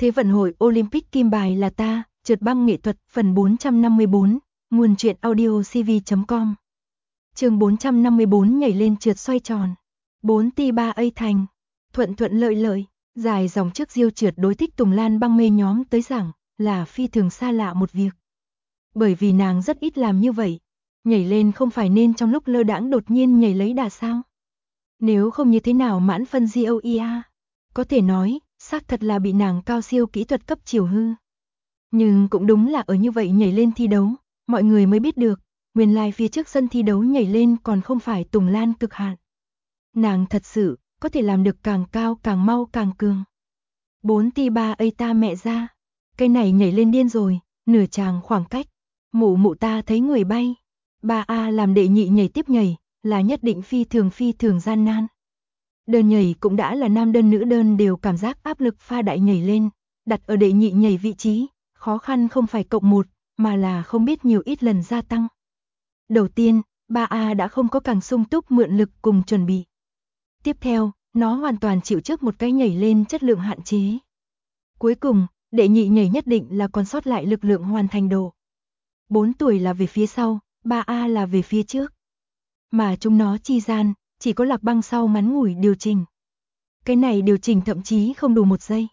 Thế vận hội Olympic kim bài là ta, trượt băng nghệ thuật phần 454, nguồn truyện audio cv.com. Chương 454 nhảy lên trượt xoay tròn. 4 ti 3 A thành. Thuận thuận lợi lợi, dài dòng trước diêu trượt đối thích Tùng Lan băng mê nhóm tới rằng là phi thường xa lạ một việc. Bởi vì nàng rất ít làm như vậy. Nhảy lên không phải nên trong lúc lơ đãng đột nhiên nhảy lấy đà sao? Nếu không như thế nào mãn phân GOEA? Có thể nói, xác thật là bị nàng cao siêu kỹ thuật cấp chiều hư. Nhưng cũng đúng là ở như vậy nhảy lên thi đấu, mọi người mới biết được, nguyên lai phía trước sân thi đấu nhảy lên còn không phải Tùng Lan cực hạn. Nàng thật sự, có thể làm được càng cao càng mau càng cường. 4 ti 3 A ta mẹ ra, cái này nhảy lên điên rồi, nửa tràng khoảng cách, mụ ta thấy người bay. 3A làm đệ nhị nhảy tiếp nhảy, là nhất định phi thường gian nan. Đơn nhảy cũng đã là nam đơn nữ đơn đều cảm giác áp lực pha đại nhảy lên, đặt ở đệ nhị nhảy vị trí, khó khăn không phải cộng 1, mà là không biết nhiều ít lần gia tăng. Đầu tiên, 3A đã không có càng sung túc mượn lực cùng chuẩn bị. Tiếp theo, nó hoàn toàn chịu trước một cái nhảy lên chất lượng hạn chế. Cuối cùng, đệ nhị nhảy nhất định là còn sót lại lực lượng hoàn thành độ. 4 tuổi là về phía sau, 3A là về phía trước. Mà chúng nó chi gian, chỉ có Lạc Băng sau ngắn ngủi điều chỉnh. Cái này điều chỉnh thậm chí không đủ 1 giây.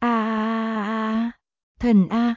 Thần A,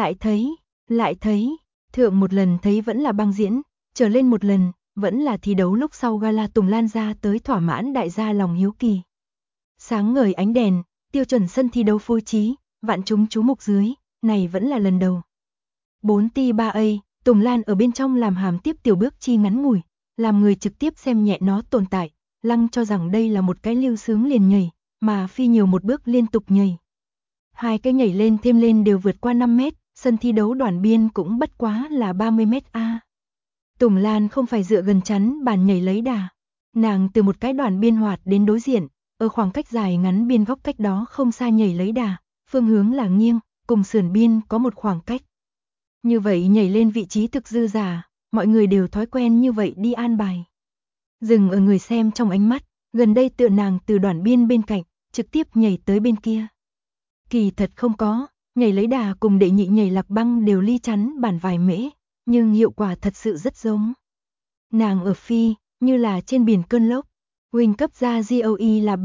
lại thấy, thượng một lần thấy vẫn là băng diễn, trở lên một lần, vẫn là thi đấu lúc sau gala Tùng Lan ra tới thỏa mãn đại gia lòng hiếu kỳ. Sáng ngời ánh đèn, tiêu chuẩn sân thi đấu phối trí, vạn chúng chú mục dưới, này vẫn là lần đầu. 4 ti 3 A, Tùng Lan ở bên trong làm hàm tiếp tiểu bước chi ngắn ngủi, làm người trực tiếp xem nhẹ nó tồn tại, lăng cho rằng đây là một cái lưu sướng liền nhảy, mà phi nhiều một bước liên tục nhảy. Hai cái nhảy lên thêm lên đều vượt qua 5 mét, sân thi đấu đoàn biên cũng bất quá là 30 mét A. Tùng Lan không phải dựa gần chắn bàn nhảy lấy đà. Nàng từ một cái đoàn biên hoạt đến đối diện, ở khoảng cách dài ngắn biên góc cách đó không xa nhảy lấy đà, phương hướng là nghiêng, cùng sườn biên có một khoảng cách. Như vậy nhảy lên vị trí thực dư giả, mọi người đều thói quen như vậy đi an bài. Dừng ở người xem trong ánh mắt, gần đây tựa nàng từ đoàn biên bên cạnh, trực tiếp nhảy tới bên kia. Kỳ thật không có, nhảy lấy đà cùng đệ nhị nhảy Lạc Băng đều ly chắn bản vài mễ, nhưng hiệu quả thật sự rất giống. Nàng ở phi, như là trên biển cơn lốc, Wing cấp ra GOE là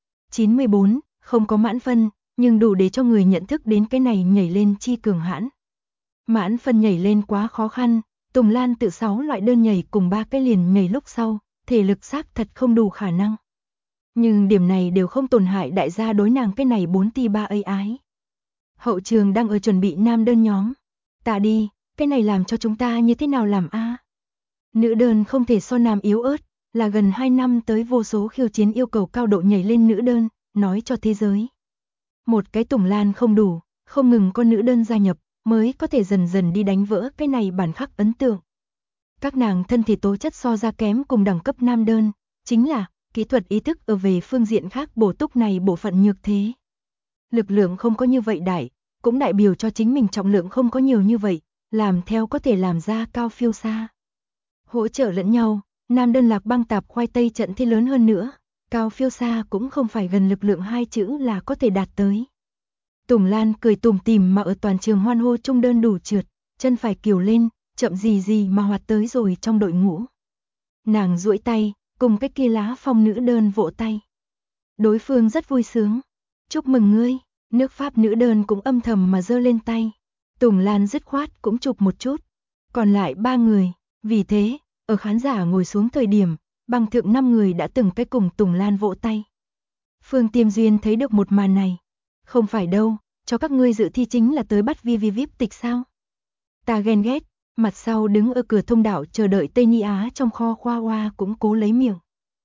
3.94, không có mãn phân, nhưng đủ để cho người nhận thức đến cái này nhảy lên chi cường hãn. Mãn phân nhảy lên quá khó khăn, Tùng Lan tự 6 loại đơn nhảy cùng 3 cái liền nhảy lúc sau, thể lực xác thật không đủ khả năng. Nhưng điểm này đều không tổn hại đại gia đối nàng cái này 4 ti 3 A ái. Hậu trường đang ở chuẩn bị nam đơn nhóm. Ta đi, cái này làm cho chúng ta như thế nào làm a? Nữ đơn không thể so nam yếu ớt, là gần 2 năm tới vô số khiêu chiến yêu cầu cao độ nhảy lên nữ đơn, nói cho thế giới. Một cái Tùng Lan không đủ, không ngừng có nữ đơn gia nhập, mới có thể dần dần đi đánh vỡ cái này bản khắc ấn tượng. Các nàng thân thể tố chất so ra kém cùng đẳng cấp nam đơn, chính là kỹ thuật ý thức ở về phương diện khác bổ túc này bộ phận nhược thế. Lực lượng không có như vậy đại, cũng đại biểu cho chính mình trọng lượng không có nhiều như vậy, làm theo có thể làm ra cao phiêu xa. Hỗ trợ lẫn nhau, nam đơn Lạc Băng tạp khoai tây trận thế lớn hơn nữa, cao phiêu xa cũng không phải gần lực lượng 2 chữ là có thể đạt tới. Tùng Lan cười tủm tỉm mà ở toàn trường hoan hô trung đơn đủ trượt, chân phải kiều lên, chậm gì mà hoạt tới rồi trong đội ngũ. Nàng duỗi tay, cùng cái kia lá phong nữ đơn vỗ tay. Đối phương rất vui sướng. Chúc mừng ngươi, nước Pháp nữ đơn cũng âm thầm mà giơ lên tay. Tùng Lan dứt khoát cũng chụp một chút. Còn lại 3 người, vì thế, ở khán giả ngồi xuống thời điểm, bằng thượng 5 người đã từng cái cùng Tùng Lan vỗ tay. Phương Tiêm Duyên thấy được một màn này. Không phải đâu, cho các ngươi dự thi chính là tới bắt VIP tịch sao? Ta ghen ghét, mặt sau đứng ở cửa thông đạo chờ đợi Tây Ni Á trong kho khoa hoa cũng cố lấy miệng.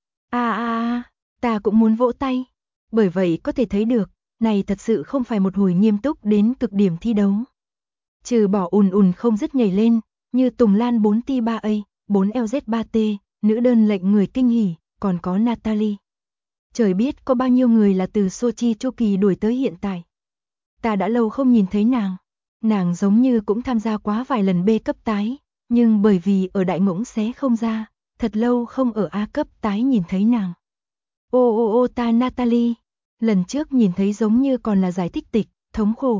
Ta cũng muốn vỗ tay. Bởi vậy có thể thấy được, này thật sự không phải một hồi nghiêm túc đến cực điểm thi đấu. Trừ bỏ ùn không dứt nhảy lên, như Tùng Lan 4 ti 3 A, 4 LZ 3T, nữ đơn lệnh người kinh hỉ, còn có Natalie. Trời biết có bao nhiêu người là từ Sochi chu kỳ đuổi tới hiện tại. Ta đã lâu không nhìn thấy nàng. Nàng giống như cũng tham gia quá vài lần B cấp tái, nhưng bởi vì ở đại ngỗng xé không ra, thật lâu không ở A cấp tái nhìn thấy nàng. Ta Natalie, lần trước nhìn thấy giống như còn là giải thích tịch, thống khổ.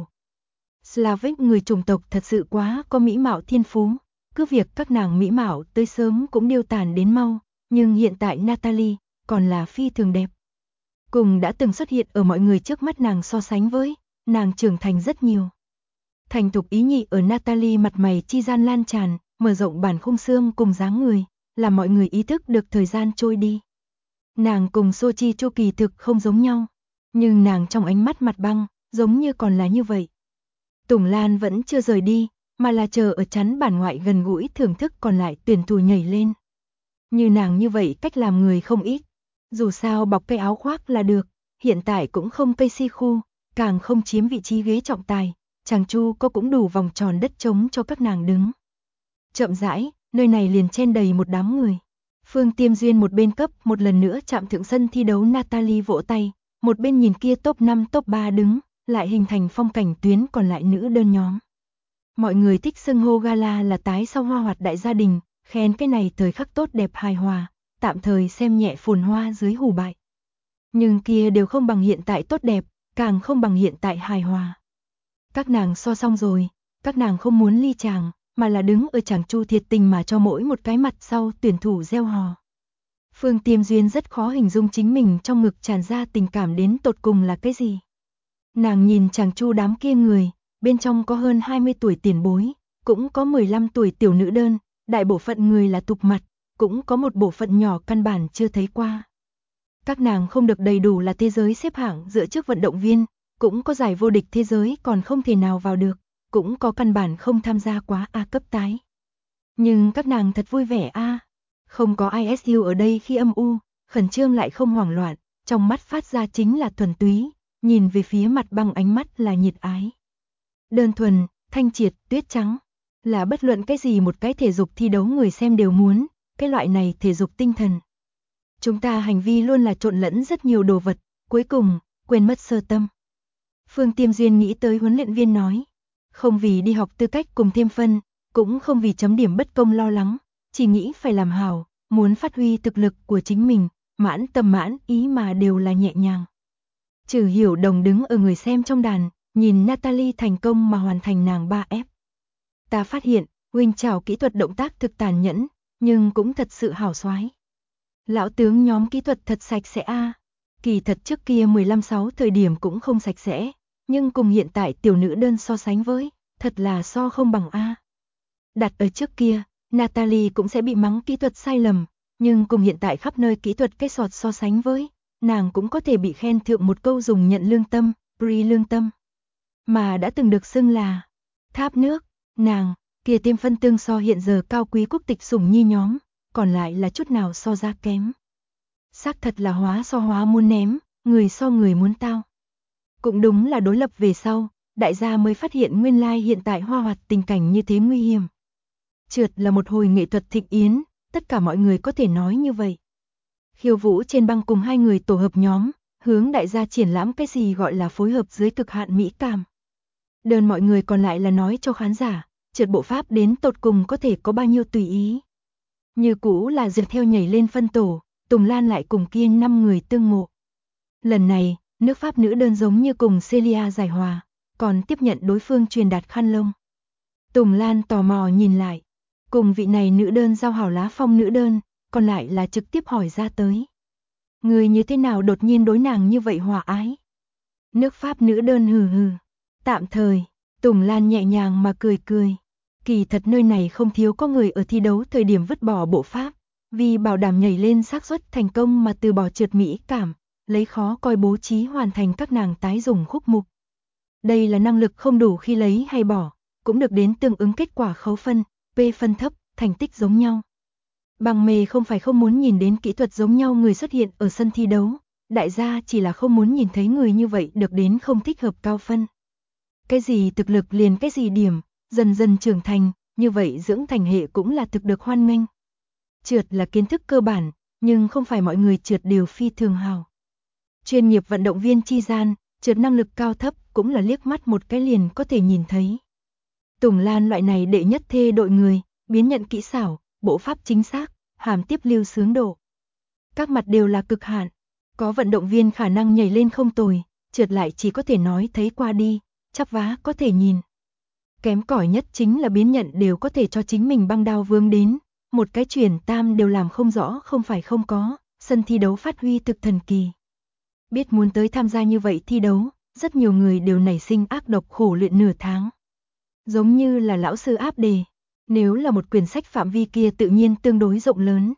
Slavic người chủng tộc thật sự quá có mỹ mạo thiên phú, cứ việc các nàng mỹ mạo tới sớm cũng điêu tàn đến mau, nhưng hiện tại Natalie còn là phi thường đẹp. Cùng đã từng xuất hiện ở mọi người trước mắt nàng so sánh với, nàng trưởng thành rất nhiều. Thành thục ý nhị ở Natalie mặt mày chi gian lan tràn, mở rộng bản khung xương cùng dáng người, làm mọi người ý thức được thời gian trôi đi. Nàng cùng Sochi Chu kỳ thực không giống nhau, nhưng nàng trong ánh mắt mặt băng, giống như còn là như vậy. Tùng Lan vẫn chưa rời đi, mà là chờ ở chắn bản ngoại gần gũi thưởng thức còn lại tuyển thủ nhảy lên. Như nàng như vậy cách làm người không ít, dù sao bọc cây áo khoác là được, hiện tại cũng không cây si khu, càng không chiếm vị trí ghế trọng tài, chàng Chu có cũng đủ vòng tròn đất trống cho các nàng đứng. Chậm rãi, nơi này liền chen đầy một đám người. Phương Tiêm Duyên một bên cấp một lần nữa chạm thượng sân thi đấu Natalie vỗ tay, một bên nhìn kia top 5 top 3 đứng, lại hình thành phong cảnh tuyến còn lại nữ đơn nhóm. Mọi người thích xưng hô gala là tái sau hoa hoạt đại gia đình, khen cái này thời khắc tốt đẹp hài hòa, tạm thời xem nhẹ phồn hoa dưới hủ bại. Nhưng kia đều không bằng hiện tại tốt đẹp, càng không bằng hiện tại hài hòa. Các nàng so xong rồi, các nàng không muốn ly chàng, mà là đứng ở chàng Chu thiệt tình mà cho mỗi một cái mặt sau tuyển thủ reo hò. Phương Tiêm Duyên rất khó hình dung chính mình trong ngực tràn ra tình cảm đến tột cùng là cái gì. Nàng nhìn chàng Chu đám kia người, bên trong có hơn 20 tuổi tiền bối, cũng có 15 tuổi tiểu nữ đơn, đại bộ phận người là tục mặt, cũng có một bộ phận nhỏ căn bản chưa thấy qua. Các nàng không được đầy đủ là thế giới xếp hạng dựa trước vận động viên, cũng có giải vô địch thế giới còn không thể nào vào được, cũng có căn bản không tham gia quá A cấp tái. Nhưng các nàng thật vui vẻ a, không có ISU ở đây khi âm u, khẩn trương lại không hoảng loạn, trong mắt phát ra chính là thuần túy, nhìn về phía mặt băng ánh mắt là nhiệt ái. Đơn thuần, thanh triệt, tuyết trắng, là bất luận cái gì một cái thể dục thi đấu người xem đều muốn, cái loại này thể dục tinh thần. Chúng ta hành vi luôn là trộn lẫn rất nhiều đồ vật, cuối cùng, quên mất sơ tâm. Phương Tiêm Duyên nghĩ tới huấn luyện viên nói, không vì đi học tư cách cùng thêm phân, cũng không vì chấm điểm bất công lo lắng, chỉ nghĩ phải làm hảo, muốn phát huy thực lực của chính mình, mãn tâm mãn ý mà đều là nhẹ nhàng. Trừ Hiểu Đồng đứng ở người xem trong đàn, nhìn Natalie thành công mà hoàn thành nàng 3F. Ta phát hiện, huynh trảo kỹ thuật động tác thực tàn nhẫn, nhưng cũng thật sự hảo xoái. Lão tướng nhóm kỹ thuật thật sạch sẽ a. Kỳ thật trước kia 15-6 thời điểm cũng không sạch sẽ, nhưng cùng hiện tại tiểu nữ đơn so sánh với, thật là so không bằng a. Đặt ở trước kia, Natalie cũng sẽ bị mắng kỹ thuật sai lầm, nhưng cùng hiện tại khắp nơi kỹ thuật cái sọt so sánh với, nàng cũng có thể bị khen thượng một câu dùng nhận lương tâm, pre lương tâm. Mà đã từng được xưng là tháp nước, nàng, kia tiêm phân tương so hiện giờ cao quý quốc tịch sủng nhi nhóm, còn lại là chút nào so ra kém. Xác thật là hóa so hóa muốn ném, người so người muốn tao. Cũng đúng là đối lập về sau, đại gia mới phát hiện nguyên lai hiện tại hoa hoạt tình cảnh như thế nguy hiểm. Trượt là một hồi nghệ thuật thịnh yến, tất cả mọi người có thể nói như vậy. Khiêu vũ trên băng cùng hai người tổ hợp nhóm, hướng đại gia triển lãm cái gì gọi là phối hợp dưới cực hạn mỹ cảm. Đơn mọi người còn lại là nói cho khán giả, trượt bộ pháp đến tột cùng có thể có bao nhiêu tùy ý. Như cũ là dựa theo nhảy lên phân tổ, Tùng Lan lại cùng kia 5 người tương ngộ. Lần này, nước Pháp nữ đơn giống như cùng Celia giải hòa, còn tiếp nhận đối phương truyền đạt khăn lông. Tùng Lan tò mò nhìn lại, cùng vị này nữ đơn giao hảo lá phong nữ đơn, còn lại là trực tiếp hỏi ra tới. Người như thế nào đột nhiên đối nàng như vậy hòa ái? Nước Pháp nữ đơn hừ hừ. Tạm thời, Tùng Lan nhẹ nhàng mà cười cười. Kỳ thật nơi này không thiếu có người ở thi đấu thời điểm vứt bỏ bộ pháp, vì bảo đảm nhảy lên xác suất thành công mà từ bỏ trượt mỹ cảm, lấy khó coi bố trí hoàn thành các nàng tái dùng khúc mục. Đây là năng lực không đủ khi lấy hay bỏ, cũng được đến tương ứng kết quả khấu phân, P phân thấp, thành tích giống nhau. Bằng mê không phải không muốn nhìn đến kỹ thuật giống nhau người xuất hiện ở sân thi đấu, đại gia chỉ là không muốn nhìn thấy người như vậy được đến không thích hợp cao phân. Cái gì thực lực liền cái gì điểm, dần dần trưởng thành, như vậy dưỡng thành hệ cũng là thực được hoan nghênh. Trượt là kiến thức cơ bản, nhưng không phải mọi người trượt đều phi thường hào. Chuyên nghiệp vận động viên chi gian, trượt năng lực cao thấp cũng là liếc mắt một cái liền có thể nhìn thấy. Tùng Lan loại này đệ nhất thê đội người, biến nhận kỹ xảo, bộ pháp chính xác, hàm tiếp lưu sướng độ. Các mặt đều là cực hạn, có vận động viên khả năng nhảy lên không tồi, trượt lại chỉ có thể nói thấy qua đi, chắp vá có thể nhìn. Kém cỏi nhất chính là biến nhận đều có thể cho chính mình băng đao vướng đến, một cái chuyển tam đều làm không rõ không phải không có, sân thi đấu phát huy thực thần kỳ. Biết muốn tới tham gia như vậy thi đấu, rất nhiều người đều nảy sinh ác độc khổ luyện nửa tháng. Giống như là lão sư áp đề, nếu là một quyển sách phạm vi kia tự nhiên tương đối rộng lớn.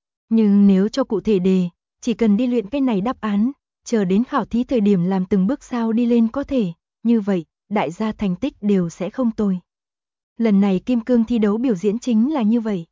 Nhưng nếu cho cụ thể đề, chỉ cần đi luyện cái này đáp án, chờ đến khảo thí thời điểm làm từng bước sao đi lên có thể, như vậy, đại gia thành tích đều sẽ không tồi. Lần này kim cương thi đấu biểu diễn chính là như vậy.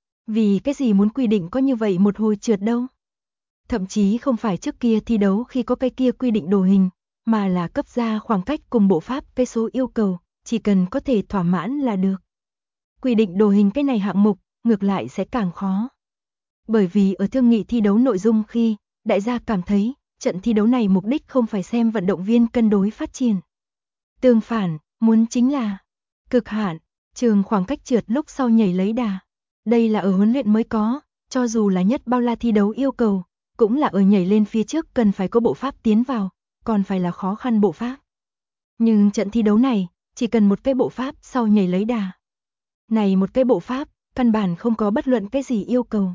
Vì cái gì muốn quy định có như vậy một hồi trượt đâu? Thậm chí không phải trước kia thi đấu khi có cái kia quy định đồ hình, mà là cấp ra khoảng cách cùng bộ pháp cái số yêu cầu, chỉ cần có thể thỏa mãn là được. Quy định đồ hình cái này hạng mục, ngược lại sẽ càng khó. Bởi vì ở thương nghị thi đấu nội dung khi, đại gia cảm thấy, trận thi đấu này mục đích không phải xem vận động viên cân đối phát triển. Tương phản, muốn chính là cực hạn, trường khoảng cách trượt lúc sau nhảy lấy đà. Đây là ở huấn luyện mới có, cho dù là nhất bao la thi đấu yêu cầu, cũng là ở nhảy lên phía trước cần phải có bộ pháp tiến vào, còn phải là khó khăn bộ pháp. Nhưng trận thi đấu này, chỉ cần một cái bộ pháp sau nhảy lấy đà. Này một cái bộ pháp, căn bản không có bất luận cái gì yêu cầu.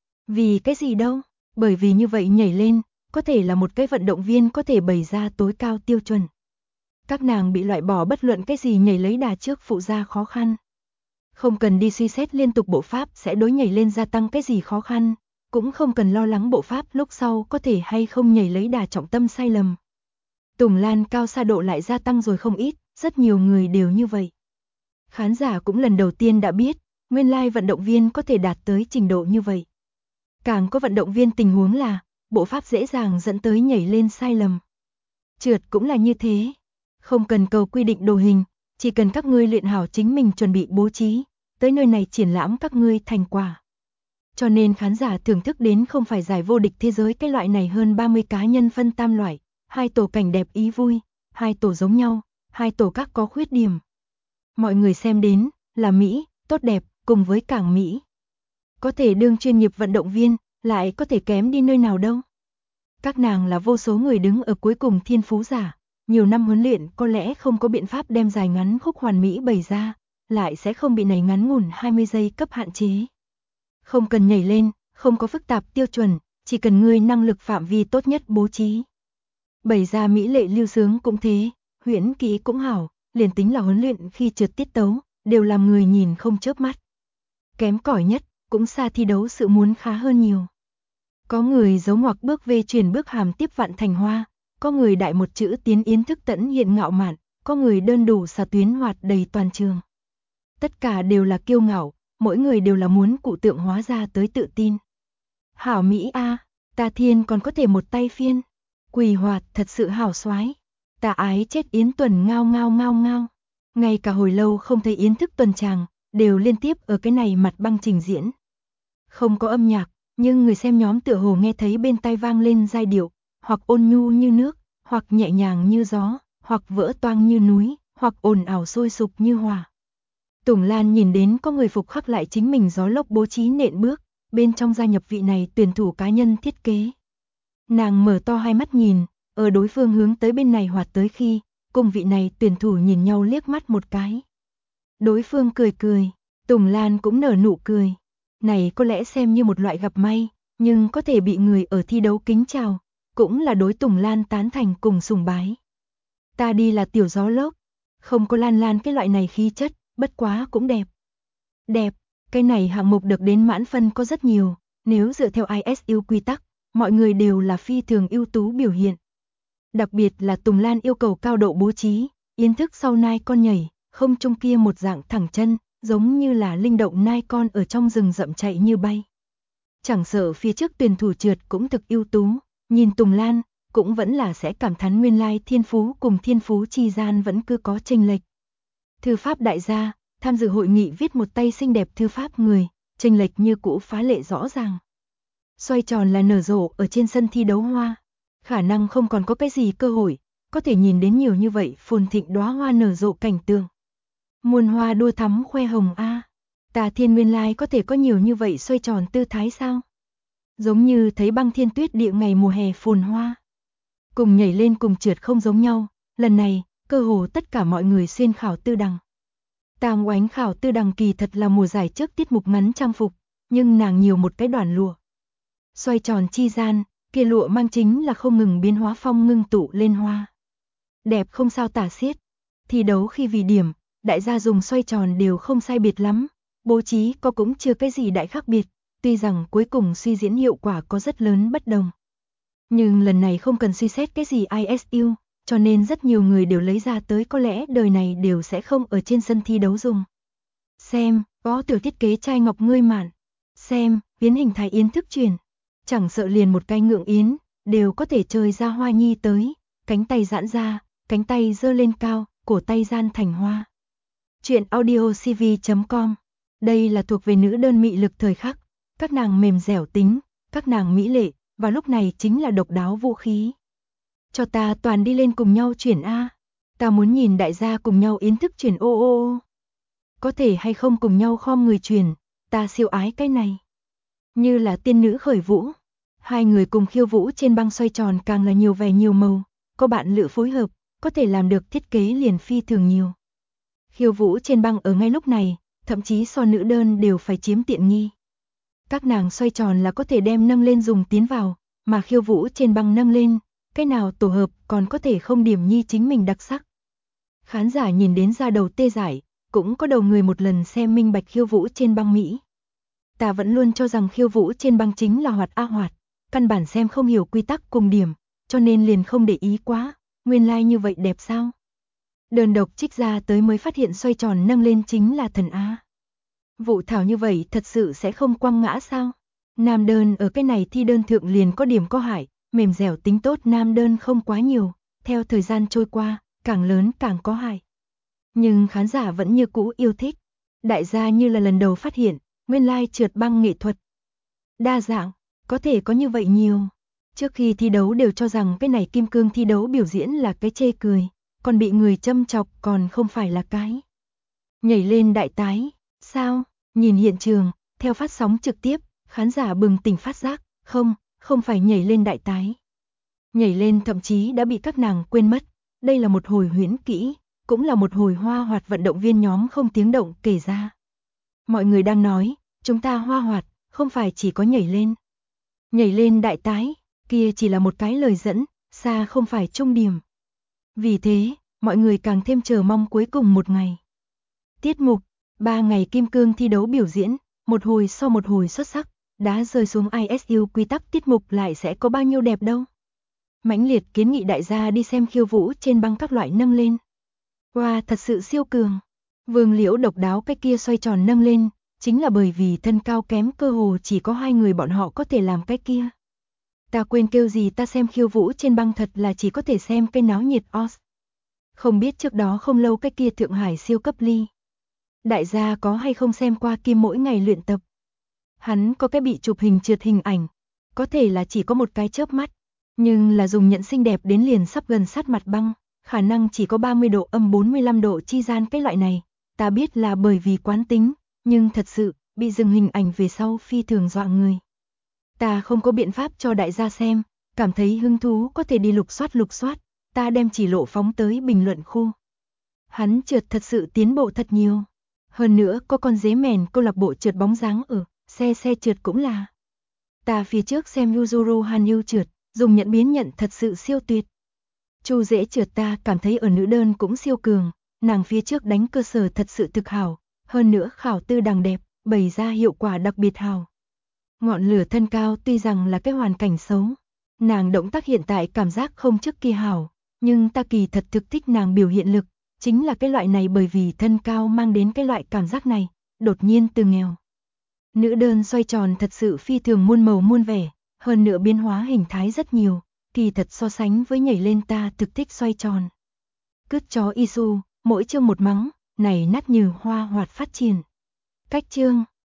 Vì cái gì đâu? Bởi vì như vậy nhảy lên, có thể là một cái vận động viên có thể bày ra tối cao tiêu chuẩn. Các nàng bị loại bỏ bất luận cái gì nhảy lấy đà trước phụ ra khó khăn. Không cần đi suy xét liên tục bộ pháp sẽ đối nhảy lên gia tăng cái gì khó khăn, cũng không cần lo lắng bộ pháp lúc sau có thể hay không nhảy lấy đà trọng tâm sai lầm. Tùng Lan cao xa độ lại gia tăng rồi không ít, rất nhiều người đều như vậy. Khán giả cũng lần đầu tiên đã biết, nguyên lai vận động viên có thể đạt tới trình độ như vậy. Càng có vận động viên tình huống là, bộ pháp dễ dàng dẫn tới nhảy lên sai lầm. Trượt cũng là như thế. Không cần cầu quy định đồ hình, chỉ cần các ngươi luyện hảo chính mình chuẩn bị bố trí, tới nơi này triển lãm các ngươi thành quả. Cho nên khán giả thưởng thức đến không phải giải vô địch thế giới cái loại này hơn 30 cá nhân phân tam loại, 2 tổ cảnh đẹp ý vui, 2 tổ giống nhau, 2 tổ các có khuyết điểm. Mọi người xem đến là Mỹ, tốt đẹp, cùng với cảng Mỹ. Có thể đương chuyên nghiệp vận động viên, lại có thể kém đi nơi nào đâu. Các nàng là vô số người đứng ở cuối cùng thiên phú giả, nhiều năm huấn luyện có lẽ không có biện pháp đem dài ngắn khúc hoàn mỹ bày ra, lại sẽ không bị này ngắn ngủn 20 giây cấp hạn chế. Không cần nhảy lên, không có phức tạp tiêu chuẩn, chỉ cần ngươi năng lực phạm vi tốt nhất bố trí. Bày ra mỹ lệ lưu sướng cũng thế, huyễn kỹ cũng hảo, liền tính là huấn luyện khi trượt tiết tấu, đều làm người nhìn không chớp mắt. Kém cỏi nhất, cũng xa thi đấu sự muốn khá hơn nhiều. Có người giấu ngoặc bước về chuyển bước hàm tiếp vạn thành hoa, có người đại một chữ tiến yến thức tẫn hiện ngạo mạn, có người đơn đủ xà tuyến hoạt đầy toàn trường. Tất cả đều là kiêu ngạo, mỗi người đều là muốn cụ tượng hóa ra tới tự tin. Hảo Mỹ a, ta thiên còn có thể một tay phiên. Quỳ hoạt thật sự hảo soái. Ta ái chết Yến Tuần ngao ngao ngao ngao. Ngay cả hồi lâu không thấy Yến thức tuần tràng, đều liên tiếp ở cái này mặt băng trình diễn. Không có âm nhạc, nhưng người xem nhóm tựa hồ nghe thấy bên tai vang lên giai điệu, hoặc ôn nhu như nước, hoặc nhẹ nhàng như gió, hoặc vỡ toang như núi, hoặc ồn ào sôi sục như hỏa. Tùng Lan nhìn đến có người phục khắc lại chính mình gió lốc bố trí nện bước, bên trong gia nhập vị này tuyển thủ cá nhân thiết kế. Nàng mở to hai mắt nhìn, ở đối phương hướng tới bên này hoạt tới khi, cùng vị này tuyển thủ nhìn nhau liếc mắt một cái. Đối phương cười cười, Tùng Lan cũng nở nụ cười. Này có lẽ xem như một loại gặp may, nhưng có thể bị người ở thi đấu kính chào, cũng là đối Tùng Lan tán thành cùng sùng bái. Ta đi là tiểu gió lốc, không có Lan Lan cái loại này khí chất, bất quá cũng đẹp. Đẹp, cái này hạng mục được đến mãn phân có rất nhiều, nếu dựa theo ISU quy tắc, mọi người đều là phi thường ưu tú biểu hiện. Đặc biệt là Tùng Lan yêu cầu cao độ bố trí, yến thức sau nai con nhảy, không trung kia một dạng thẳng chân, giống như là linh động nai con ở trong rừng rậm chạy như bay. Chẳng sợ phía trước tuyển thủ trượt cũng thực ưu tú, nhìn Tùng Lan, cũng vẫn là sẽ cảm thán nguyên lai thiên phú cùng thiên phú chi gian vẫn cứ có chênh lệch. Thư pháp đại gia, tham dự hội nghị viết một tay xinh đẹp thư pháp người, chênh lệch như cũ phá lệ rõ ràng. Xoay tròn là nở rộ ở trên sân thi đấu hoa, khả năng không còn có cái gì cơ hội, có thể nhìn đến nhiều như vậy phồn thịnh đóa hoa nở rộ cảnh tượng. Muôn hoa đua thắm khoe hồng a, Tà Thiên nguyên lai có thể có nhiều như vậy xoay tròn tư thái sao? Giống như thấy băng thiên tuyết địa ngày mùa hè phồn hoa. Cùng nhảy lên cùng trượt không giống nhau, lần này, cơ hồ tất cả mọi người xuyên khảo tư đằng. Tam Oánh khảo tư đằng kỳ thật là mùa giải trước tiết mục ngắn trang phục, nhưng nàng nhiều một cái đoàn lụa. Xoay tròn chi gian, kia lụa mang chính là không ngừng biến hóa phong ngưng tụ lên hoa. Đẹp không sao tả xiết. Thi đấu khi vì điểm, đại gia dùng xoay tròn đều không sai biệt lắm, bố trí có cũng chưa cái gì đại khác biệt, tuy rằng cuối cùng suy diễn hiệu quả có rất lớn bất đồng. Nhưng lần này không cần suy xét cái gì ISU, cho nên rất nhiều người đều lấy ra tới có lẽ đời này đều sẽ không ở trên sân thi đấu dùng. Xem, có tiểu thiết kế chai ngọc ngươi mạn. Xem, biến hình thái yến thức truyền. Chẳng sợ liền một cái ngượng yến, đều có thể chơi ra hoa nhi tới, cánh tay giãn ra, cánh tay giơ lên cao, cổ tay gian thành hoa. Chuyện audio cv.com. Đây là thuộc về nữ đơn mị lực thời khắc, các nàng mềm dẻo tính, các nàng mỹ lệ, và lúc này chính là độc đáo vũ khí. Cho ta toàn đi lên cùng nhau chuyển A. Ta muốn nhìn đại gia cùng nhau yến thức chuyển ô ô ô. Có thể hay không cùng nhau khom người chuyển, ta siêu ái cái này. Như là tiên nữ khởi vũ. Hai người cùng khiêu vũ trên băng xoay tròn càng là nhiều vẻ nhiều màu, có bạn lữ phối hợp, có thể làm được thiết kế liền phi thường nhiều. Khiêu vũ trên băng ở ngay lúc này, thậm chí so nữ đơn đều phải chiếm tiện nghi. Các nàng xoay tròn là có thể đem nâng lên dùng tiến vào, mà khiêu vũ trên băng nâng lên, cái nào tổ hợp còn có thể không điểm nhi chính mình đặc sắc. Khán giả nhìn đến ra đầu tê dại, cũng có đầu người một lần xem minh bạch khiêu vũ trên băng Mỹ. Ta vẫn luôn cho rằng khiêu vũ trên băng chính là hoạt a hoạt, căn bản xem không hiểu quy tắc cùng điểm, cho nên liền không để ý quá, nguyên lai như vậy đẹp sao? Đơn độc trích ra tới mới phát hiện xoay tròn nâng lên chính là thần A. Vụ thảo như vậy thật sự sẽ không quăng ngã sao? Nam đơn ở cái này thi đơn thượng liền có điểm có hại, mềm dẻo tính tốt nam đơn không quá nhiều, theo thời gian trôi qua, càng lớn càng có hại. Nhưng khán giả vẫn như cũ yêu thích. Đại gia như là lần đầu phát hiện, nguyên lai trượt băng nghệ thuật. Đa dạng, có thể có như vậy nhiều. Trước khi thi đấu đều cho rằng cái này kim cương thi đấu biểu diễn là cái chê cười, còn bị người châm chọc còn không phải là cái. Nhảy lên đại tái, sao? Nhìn hiện trường, theo phát sóng trực tiếp, khán giả bừng tỉnh phát giác, không phải nhảy lên đại tái. Nhảy lên thậm chí đã bị các nàng quên mất, đây là một hồi huyễn kỹ, cũng là một hồi hoa hoạt vận động viên nhóm không tiếng động kể ra. Mọi người đang nói, chúng ta hoa hoạt, không phải chỉ có nhảy lên. Nhảy lên đại tái, kia chỉ là một cái lời dẫn, xa không phải trung điểm. Vì thế, mọi người càng thêm chờ mong cuối cùng một ngày. Tiết mục, 3 ngày kim cương thi đấu biểu diễn, một hồi sau một hồi xuất sắc, đá rơi xuống ISU quy tắc tiết mục lại sẽ có bao nhiêu đẹp đâu. Mãnh liệt kiến nghị đại gia đi xem khiêu vũ trên băng các loại nâng lên. Wow, thật sự siêu cường. Vương Liễu độc đáo cái kia xoay tròn nâng lên, chính là bởi vì thân cao kém cơ hồ chỉ có 2 người bọn họ có thể làm cái kia. Ta quên kêu gì ta xem khiêu vũ trên băng thật là chỉ có thể xem cái náo nhiệt os. Không biết trước đó không lâu cái kia Thượng Hải siêu cấp ly. Đại gia có hay không xem qua Kim mỗi ngày luyện tập. Hắn có cái bị chụp hình trượt hình ảnh, có thể là chỉ có một cái chớp mắt, nhưng là dùng nhận xinh đẹp đến liền sắp gần sát mặt băng, khả năng chỉ có 30 độ âm 45 độ chi gian cái loại này, ta biết là bởi vì quán tính, nhưng thật sự, bị dừng hình ảnh về sau phi thường dọa người. Ta không có biện pháp cho đại gia xem, cảm thấy hứng thú có thể đi lục soát, ta đem chỉ lộ phóng tới bình luận khu. Hắn trượt thật sự tiến bộ thật nhiều. Hơn nữa có con dế mèn câu lạc bộ trượt bóng dáng ở, xe trượt cũng là. Ta phía trước xem Yuzuru Hanyu trượt, dùng nhận biến nhận thật sự siêu tuyệt. Chu dễ trượt ta cảm thấy ở nữ đơn cũng siêu cường, nàng phía trước đánh cơ sở thật sự thực hảo, hơn nữa khảo tư đằng đẹp, bày ra hiệu quả đặc biệt hảo. Ngọn lửa thân cao tuy rằng là cái hoàn cảnh xấu, nàng động tác hiện tại cảm giác không trước kia hảo, nhưng ta kỳ thật thực thích nàng biểu hiện lực, chính là cái loại này bởi vì thân cao mang đến cái loại cảm giác này, đột nhiên từ nghèo. Nữ đơn xoay tròn thật sự phi thường muôn màu muôn vẻ, hơn nữa biến hóa hình thái rất nhiều, kỳ thật so sánh với nhảy lên ta thực thích xoay tròn. Cứt chó Isu, mỗi chương một mắng, này nát như hoa hoạt phát triển. Cách chương